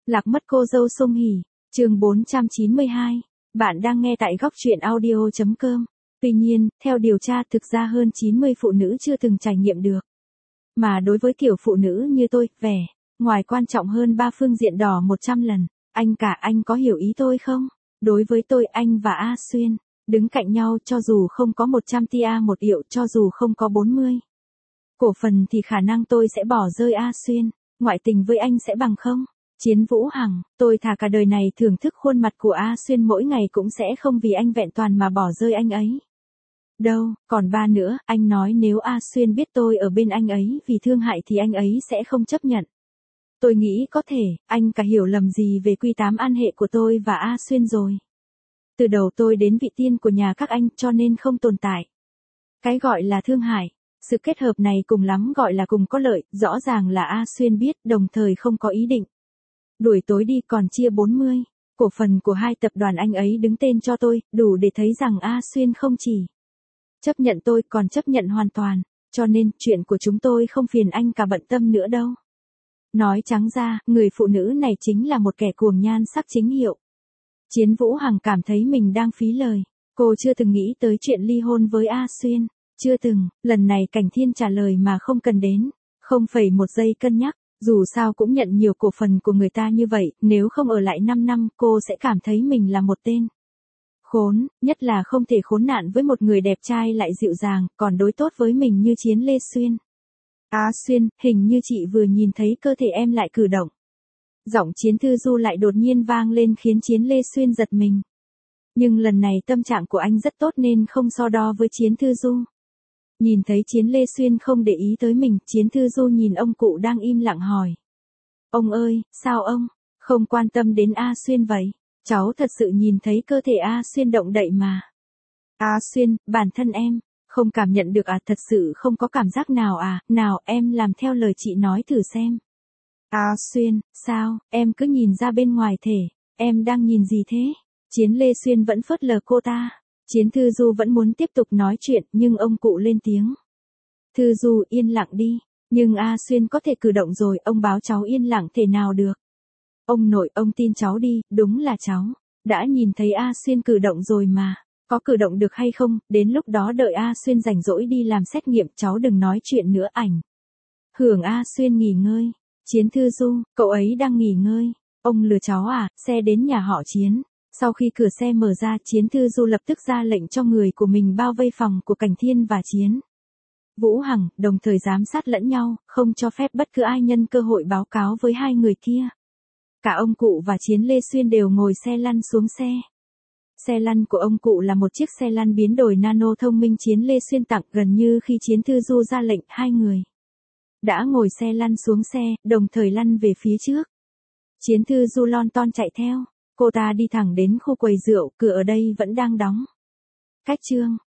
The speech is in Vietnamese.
Lạc mất cô dâu Song Hỷ, chương 492. Bạn đang nghe tại góc truyện audio.com. Tuy nhiên, theo điều tra thực ra hơn 90 phụ nữ chưa từng trải nghiệm được. Mà đối với kiểu phụ nữ như tôi, vẻ ngoài quan trọng hơn ba phương diện đỏ 100 lần. Anh có hiểu ý tôi không? Đối với tôi, anh và A Xuyên đứng cạnh nhau cho dù không có 100 tia một triệu, cho dù không có 40 cổ phần thì khả năng tôi sẽ bỏ rơi A Xuyên. Ngoại tình với anh sẽ bằng không? Chiến Vũ Hằng, tôi thà cả đời này thưởng thức khuôn mặt của A Xuyên mỗi ngày cũng sẽ không vì anh vẹn toàn mà bỏ rơi anh ấy. Đâu, còn ba nữa, anh nói nếu A Xuyên biết tôi ở bên anh ấy vì thương hại thì anh ấy sẽ không chấp nhận. Tôi nghĩ có thể, anh cả hiểu lầm gì về quy tám an hệ của tôi và A Xuyên rồi. Từ đầu tôi đến vị tiên của nhà các anh cho nên không tồn tại. Cái gọi là thương hại, sự kết hợp này cùng lắm gọi là cùng có lợi, rõ ràng là A Xuyên biết đồng thời không có ý định. Đuổi tối đi còn chia 40. Cổ phần của hai tập đoàn anh ấy đứng tên cho tôi, đủ để thấy rằng A Xuyên không chỉ chấp nhận tôi còn chấp nhận hoàn toàn, cho nên chuyện của chúng tôi không phiền anh cả bận tâm nữa đâu. Nói trắng ra, người phụ nữ này chính là một kẻ cuồng nhan sắc chính hiệu. Chiến Vũ Hằng cảm thấy mình đang phí lời, cô chưa từng nghĩ tới chuyện ly hôn với A Xuyên, chưa từng, lần này Cảnh Thiên trả lời mà không cần đến, không phải một giây cân nhắc. Dù sao cũng nhận nhiều cổ phần của người ta như vậy, nếu không ở lại 5 năm cô sẽ cảm thấy mình là một tên khốn, nhất là không thể khốn nạn với một người đẹp trai lại dịu dàng, còn đối tốt với mình như Chiến Lê Xuyên. Xuyên, hình như chị vừa nhìn thấy cơ thể em lại cử động. Giọng Chiến Thư Du lại đột nhiên vang lên khiến Chiến Lê Xuyên giật mình. Nhưng lần này tâm trạng của anh rất tốt nên không so đo với Chiến Thư Du. Nhìn thấy Chiến Lê Xuyên không để ý tới mình, Chiến Thư Du nhìn ông cụ đang im lặng hỏi. Ông ơi, sao ông không quan tâm đến A Xuyên vậy? Cháu thật sự nhìn thấy cơ thể A Xuyên động đậy mà. A Xuyên, bản thân em không cảm nhận được thật sự không có cảm giác nào nào em làm theo lời chị nói thử xem. A Xuyên, sao, em cứ nhìn ra bên ngoài thể, em đang nhìn gì thế? Chiến Lê Xuyên vẫn phớt lờ cô ta. Chiến Thư Du vẫn muốn tiếp tục nói chuyện nhưng ông cụ lên tiếng. Thư Du yên lặng đi, nhưng A Xuyên có thể cử động rồi, ông báo cháu yên lặng thể nào được. Ông nội, ông tin cháu đi, đúng là cháu đã nhìn thấy A Xuyên cử động rồi mà, có cử động được hay không, đến lúc đó đợi A Xuyên rảnh rỗi đi làm xét nghiệm, cháu đừng nói chuyện nữa ảnh hưởng A Xuyên nghỉ ngơi. Chiến Thư Du, cậu ấy đang nghỉ ngơi, ông lừa cháu xe đến nhà họ Chiến. Sau khi cửa xe mở ra, Chiến Thư Du lập tức ra lệnh cho người của mình bao vây phòng của Cảnh Thiên và Chiến Vũ Hằng, đồng thời giám sát lẫn nhau, không cho phép bất cứ ai nhân cơ hội báo cáo với hai người kia. Cả ông cụ và Chiến Lê Xuyên đều ngồi xe lăn xuống xe. Xe lăn của ông cụ là một chiếc xe lăn biến đổi nano thông minh Chiến Lê Xuyên tặng, gần như khi Chiến Thư Du ra lệnh, hai người đã ngồi xe lăn xuống xe, đồng thời lăn về phía trước. Chiến Thư Du lon ton chạy theo. Cô ta đi thẳng đến khu quầy rượu, cửa ở đây vẫn đang đóng. Cách chương